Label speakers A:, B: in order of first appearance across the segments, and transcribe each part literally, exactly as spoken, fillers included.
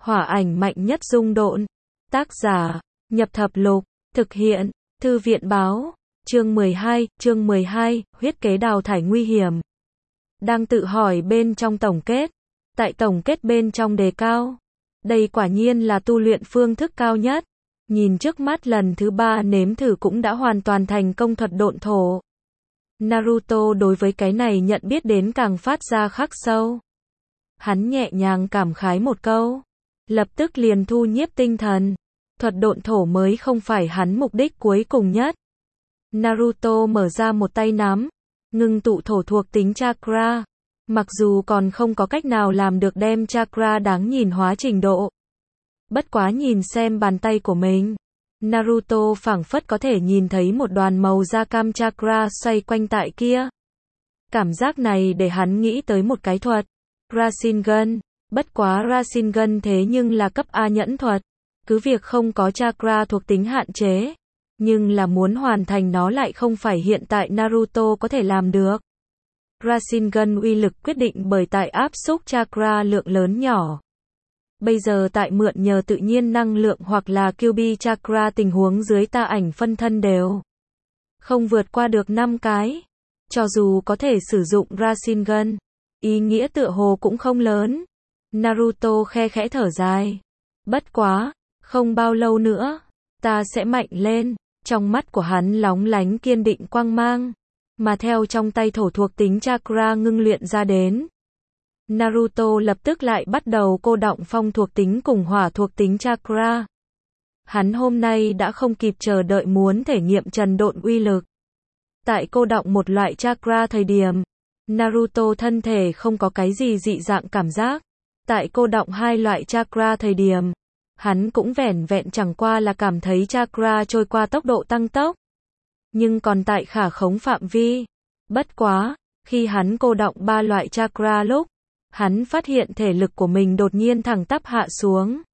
A: Hỏa ảnh mạnh nhất dung độn. Tác giả, Nhập Thập Lục. Thực hiện, Thư viện báo. Chương mười hai, chương mười hai, huyết kế đào thải nguy hiểm. Đang tự hỏi bên trong tổng kết. Tại tổng kết bên trong đề cao. Đây quả nhiên là tu luyện phương thức cao nhất. Nhìn trước mắt lần thứ ba nếm thử cũng đã hoàn toàn thành công thuật độn thổ. Naruto đối với cái này nhận biết đến càng phát ra khắc sâu. Hắn nhẹ nhàng cảm khái một câu. Lập tức liền thu nhiếp tinh thần. Thuật độn thổ mới không phải hắn mục đích cuối cùng nhất. Naruto mở ra một tay nắm. Ngưng tụ thổ thuộc tính chakra. Mặc dù còn không có cách nào làm được đem chakra đáng nhìn hóa trình độ. Bất quá nhìn xem bàn tay của mình. Naruto phảng phất có thể nhìn thấy một đoàn màu da cam chakra xoay quanh tại kia. Cảm giác này để hắn nghĩ tới một cái thuật. Rasengan. Bất quá Rasengan thế nhưng là cấp A nhẫn thuật. Cứ việc không có chakra thuộc tính hạn chế. Nhưng là muốn hoàn thành nó lại không phải hiện tại Naruto có thể làm được. Rasengan uy lực quyết định bởi tại áp xúc chakra lượng lớn nhỏ. Bây giờ tại mượn nhờ tự nhiên năng lượng hoặc là Kyuubi chakra tình huống dưới ta ảnh phân thân đều không vượt qua được năm cái. Cho dù có thể sử dụng Rasengan, ý nghĩa tựa hồ cũng không lớn. Naruto khe khẽ thở dài. Bất quá, không bao lâu nữa, ta sẽ mạnh lên. Trong mắt của hắn lóng lánh kiên định quang mang. Mà theo trong tay thổ thuộc tính chakra ngưng luyện ra đến. Naruto lập tức lại bắt đầu cô đọng phong thuộc tính cùng hỏa thuộc tính chakra. Hắn hôm nay đã không kịp chờ đợi muốn thể nghiệm trần độn uy lực. Tại cô đọng một loại chakra thời điểm, Naruto thân thể không có cái gì dị dạng cảm giác. Tại cô đọng hai loại chakra thời điểm, hắn cũng vẻn vẹn chẳng qua là cảm thấy chakra trôi qua tốc độ tăng tốc. Nhưng còn tại khả khống phạm vi. Bất quá, khi hắn cô đọng ba loại chakra lúc, hắn phát hiện thể lực của mình đột nhiên thẳng tắp hạ xuống.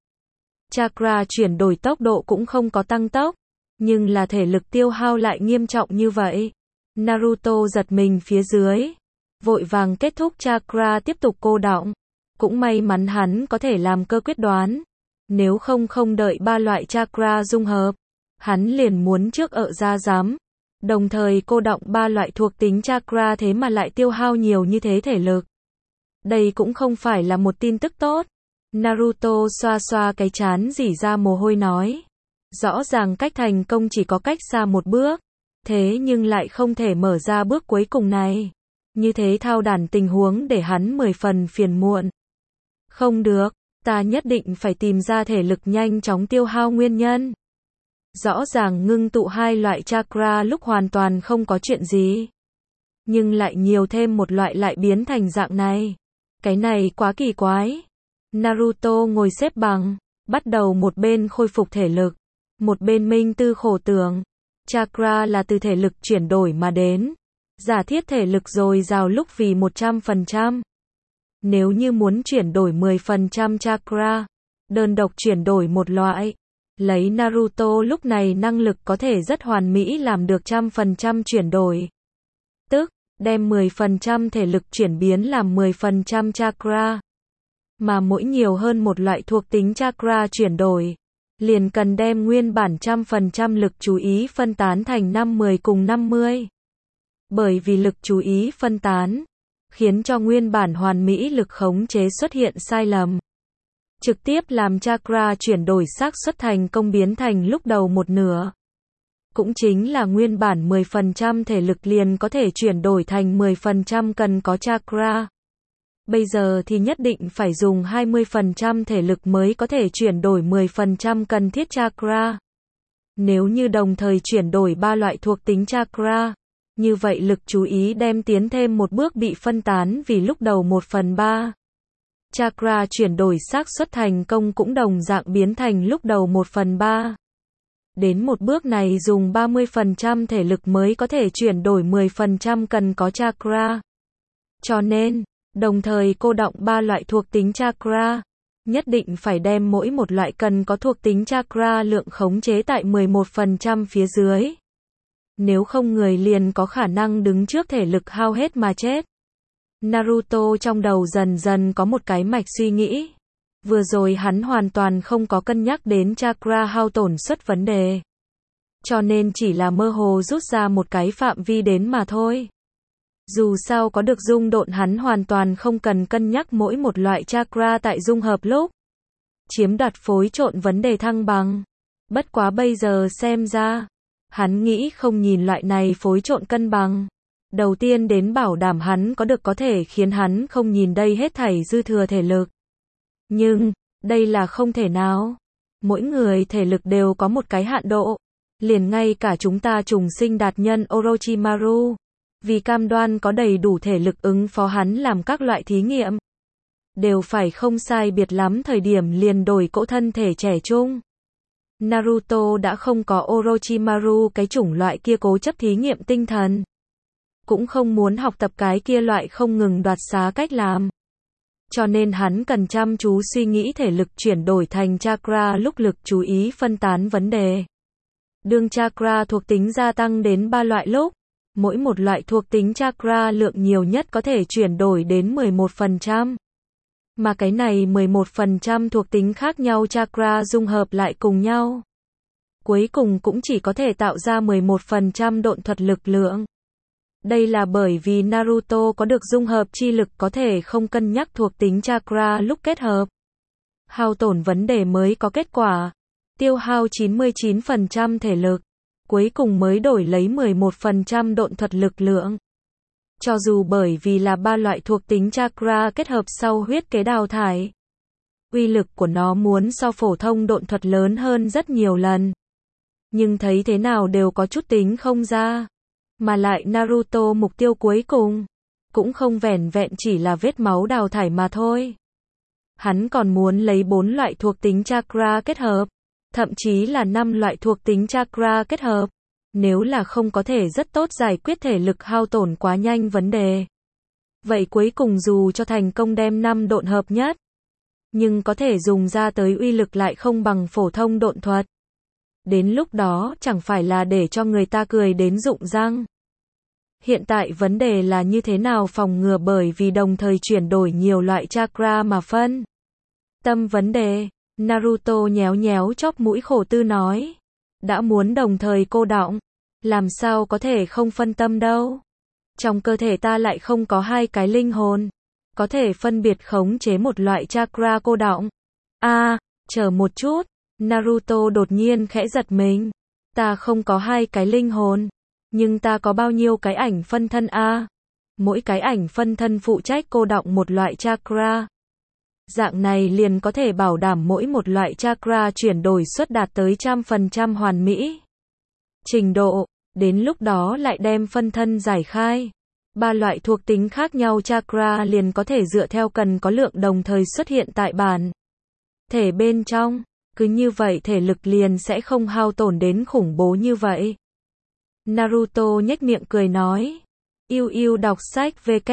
A: Chakra chuyển đổi tốc độ cũng không có tăng tốc, nhưng là thể lực tiêu hao lại nghiêm trọng như vậy. Naruto giật mình phía dưới, vội vàng kết thúc chakra tiếp tục cô đọng. Cũng may mắn hắn có thể làm cơ quyết đoán. Nếu không không đợi ba loại chakra dung hợp, hắn liền muốn trước ợ ra giám. Đồng thời cô đọng ba loại thuộc tính chakra thế mà lại tiêu hao nhiều như thế thể lực. Đây cũng không phải là một tin tức tốt. Naruto xoa xoa cái trán rỉ ra mồ hôi nói. Rõ ràng cách thành công chỉ có cách xa một bước. Thế nhưng lại không thể mở ra bước cuối cùng này. Như thế thao đản tình huống để hắn mười phần phiền muộn. Không được, ta nhất định phải tìm ra thể lực nhanh chóng tiêu hao nguyên nhân. Rõ ràng ngưng tụ hai loại chakra lúc hoàn toàn không có chuyện gì. Nhưng lại nhiều thêm một loại lại biến thành dạng này. Cái này quá kỳ quái. Naruto ngồi xếp bằng, bắt đầu một bên khôi phục thể lực, một bên minh tư khổ tưởng. Chakra là từ thể lực chuyển đổi mà đến. Giả thiết thể lực dồi dào lúc vì một trăm phần trăm. Nếu như muốn chuyển đổi mười phần trăm chakra, đơn độc chuyển đổi một loại, lấy Naruto lúc này năng lực có thể rất hoàn mỹ làm được trăm phần trăm chuyển đổi. Tức, đem mười phần trăm thể lực chuyển biến làm mười phần trăm chakra. Mà mỗi nhiều hơn một loại thuộc tính chakra chuyển đổi, liền cần đem nguyên bản trăm phần trăm lực chú ý phân tán thành năm mươi cùng năm mươi. Bởi vì lực chú ý phân tán, khiến cho nguyên bản hoàn mỹ lực khống chế xuất hiện sai lầm. Trực tiếp làm chakra chuyển đổi xác suất thành công biến thành lúc đầu một nửa. Cũng chính là nguyên bản mười phần trăm thể lực liền có thể chuyển đổi thành mười phần trăm cần có chakra. Bây giờ thì nhất định phải dùng hai mươi phần trăm thể lực mới có thể chuyển đổi mười phần trăm cần thiết chakra. Nếu như đồng thời chuyển đổi ba loại thuộc tính chakra, như vậy lực chú ý đem tiến thêm một bước bị phân tán vì lúc đầu một phần ba. Chakra chuyển đổi xác suất thành công cũng đồng dạng biến thành lúc đầu một phần ba. Đến một bước này dùng ba mươi phần trăm thể lực mới có thể chuyển đổi mười phần trăm cần có chakra. Cho nên, đồng thời cô đọng ba loại thuộc tính chakra, nhất định phải đem mỗi một loại cần có thuộc tính chakra lượng khống chế tại mười một phần trăm phía dưới. Nếu không người liền có khả năng đứng trước thể lực hao hết mà chết. Naruto trong đầu dần dần có một cái mạch suy nghĩ. Vừa rồi hắn hoàn toàn không có cân nhắc đến chakra hao tổn xuất vấn đề. Cho nên chỉ là mơ hồ rút ra một cái phạm vi đến mà thôi. Dù sao có được dung độn hắn hoàn toàn không cần cân nhắc mỗi một loại chakra tại dung hợp lúc. Chiếm đoạt phối trộn vấn đề thăng bằng. Bất quá bây giờ xem ra, hắn nghĩ không nhìn loại này phối trộn cân bằng. Đầu tiên đến bảo đảm hắn có được có thể khiến hắn không nhìn đây hết thảy dư thừa thể lực. Nhưng, đây là không thể nào. Mỗi người thể lực đều có một cái hạn độ. Liền ngay cả chúng ta trùng sinh đạt nhân Orochimaru. Vì cam đoan có đầy đủ thể lực ứng phó hắn làm các loại thí nghiệm. Đều phải không sai biệt lắm thời điểm liền đổi cỗ thân thể trẻ trung. Naruto đã không có Orochimaru cái chủng loại kia cố chấp thí nghiệm tinh thần. Cũng không muốn học tập cái kia loại không ngừng đoạt xá cách làm. Cho nên hắn cần chăm chú suy nghĩ thể lực chuyển đổi thành chakra lúc lực chú ý phân tán vấn đề. Đương chakra thuộc tính gia tăng đến ba loại lúc, mỗi một loại thuộc tính chakra lượng nhiều nhất có thể chuyển đổi đến mười một phần trăm. Mà cái này mười một phần trăm thuộc tính khác nhau chakra dung hợp lại cùng nhau. Cuối cùng cũng chỉ có thể tạo ra mười một phần trăm độn thuật lực lượng. Đây là bởi vì Naruto có được dung hợp chi lực có thể không cân nhắc thuộc tính chakra lúc kết hợp. Hao tổn vấn đề mới có kết quả. Tiêu hao chín mươi chín phần trăm thể lực. Cuối cùng mới đổi lấy mười một phần trăm độn thuật lực lượng. Cho dù bởi vì là ba loại thuộc tính chakra kết hợp sau huyết kế đào thải. Uy lực của nó muốn so phổ thông độn thuật lớn hơn rất nhiều lần. Nhưng thấy thế nào đều có chút tính không ra. Mà lại Naruto mục tiêu cuối cùng. Cũng không vẻn vẹn chỉ là vết máu đào thải mà thôi. Hắn còn muốn lấy bốn loại thuộc tính chakra kết hợp. Thậm chí là năm loại thuộc tính chakra kết hợp. Nếu là không có thể rất tốt giải quyết thể lực hao tổn quá nhanh vấn đề. Vậy cuối cùng dù cho thành công đem năm độn hợp nhất. Nhưng có thể dùng ra tới uy lực lại không bằng phổ thông độn thuật. Đến lúc đó chẳng phải là để cho người ta cười đến rụng răng. Hiện tại vấn đề là như thế nào phòng ngừa bởi vì đồng thời chuyển đổi nhiều loại chakra mà phân. Tâm vấn đề, Naruto nhéo nhéo chóp mũi khổ tư nói. Đã muốn đồng thời cô đọng, làm sao có thể không phân tâm đâu. Trong cơ thể ta lại không có hai cái linh hồn. Có thể phân biệt khống chế một loại chakra cô đọng. A, à, chờ một chút. Naruto đột nhiên khẽ giật mình. Ta không có hai cái linh hồn. Nhưng ta có bao nhiêu cái ảnh phân thân a? À? Mỗi cái ảnh phân thân phụ trách cô đọng một loại chakra. Dạng này liền có thể bảo đảm mỗi một loại chakra chuyển đổi suất đạt tới trăm phần trăm hoàn mỹ. Trình độ, đến lúc đó lại đem phân thân giải khai. Ba loại thuộc tính khác nhau chakra liền có thể dựa theo cần có lượng đồng thời xuất hiện tại bản thể bên trong. Cứ như vậy thể lực liền sẽ không hao tổn đến khủng bố như vậy. Naruto nhếch miệng cười nói. Yêu yêu đọc sách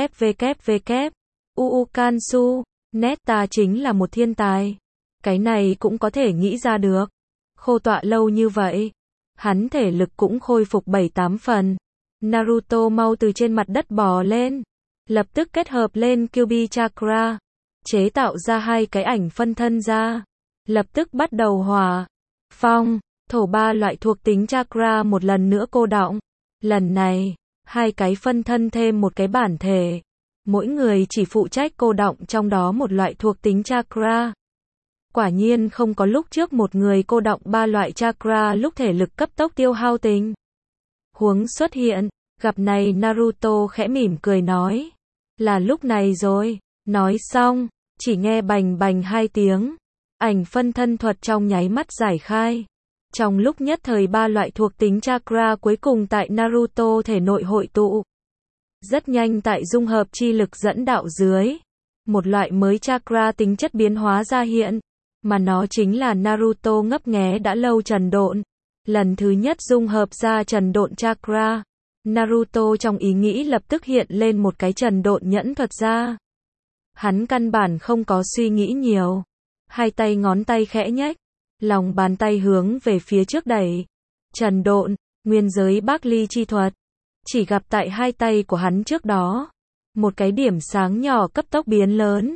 A: www. Uu Kansu. Nét ta chính là một thiên tài. Cái này cũng có thể nghĩ ra được. Khô tọa lâu như vậy. Hắn thể lực cũng khôi phục bảy tám phần. Naruto mau từ trên mặt đất bò lên. Lập tức kết hợp lên Kyuubi Chakra. Chế tạo ra hai cái ảnh phân thân ra. Lập tức bắt đầu hỏa, phong, thổ ba loại thuộc tính chakra một lần nữa cô đọng. Lần này, hai cái phân thân thêm một cái bản thể. Mỗi người chỉ phụ trách cô đọng trong đó một loại thuộc tính chakra. Quả nhiên không có lúc trước một người cô đọng ba loại chakra lúc thể lực cấp tốc tiêu hao tình huống xuất hiện. Gặp này Naruto khẽ mỉm cười nói. Là lúc này rồi. Nói xong, chỉ nghe bành bành hai tiếng. Ảnh phân thân thuật trong nháy mắt giải khai. Trong lúc nhất thời ba loại thuộc tính chakra cuối cùng tại Naruto thể nội hội tụ. Rất nhanh tại dung hợp chi lực dẫn đạo dưới. Một loại mới chakra tính chất biến hóa ra hiện. Mà nó chính là Naruto ngấp nghé đã lâu trần độn. Lần thứ nhất dung hợp ra trần độn chakra. Naruto trong ý nghĩ lập tức hiện lên một cái trần độn nhẫn thuật ra. Hắn căn bản không có suy nghĩ nhiều. Hai tay ngón tay khẽ nhếch, lòng bàn tay hướng về phía trước đẩy. Trần độn, nguyên giới Bác Ly chi thuật. Chỉ gặp tại hai tay của hắn trước đó, một cái điểm sáng nhỏ cấp tốc biến lớn.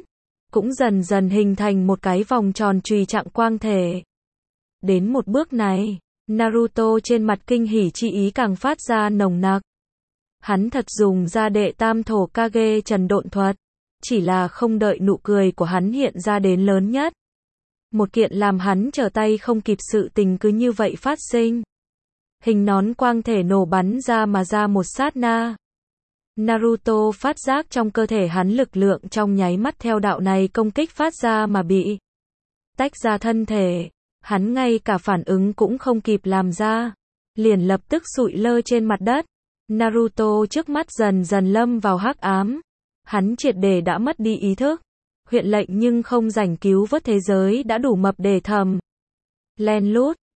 A: cũng dần dần hình thành một cái vòng tròn chùy chặn quang thể. Đến một bước này, Naruto trên mặt kinh hỉ chi ý càng phát ra nồng nặc. Hắn thật dùng ra đệ tam thổ Kage trần độn thuật, chỉ là không đợi nụ cười của hắn hiện ra đến lớn nhất. Một kiện làm hắn trở tay không kịp sự tình cứ như vậy phát sinh. Hình nón quang thể nổ bắn ra mà ra một sát na. Naruto phát giác trong cơ thể hắn lực lượng trong nháy mắt theo đạo này công kích phát ra mà bị tách ra thân thể. Hắn ngay cả phản ứng cũng không kịp làm ra, liền lập tức sụi lơ trên mặt đất. Naruto trước mắt dần dần lâm vào hắc ám. Hắn triệt để đã mất đi ý thức. Huyện lệnh nhưng không rảnh cứu vớt thế giới đã đủ mập để thầm len lút.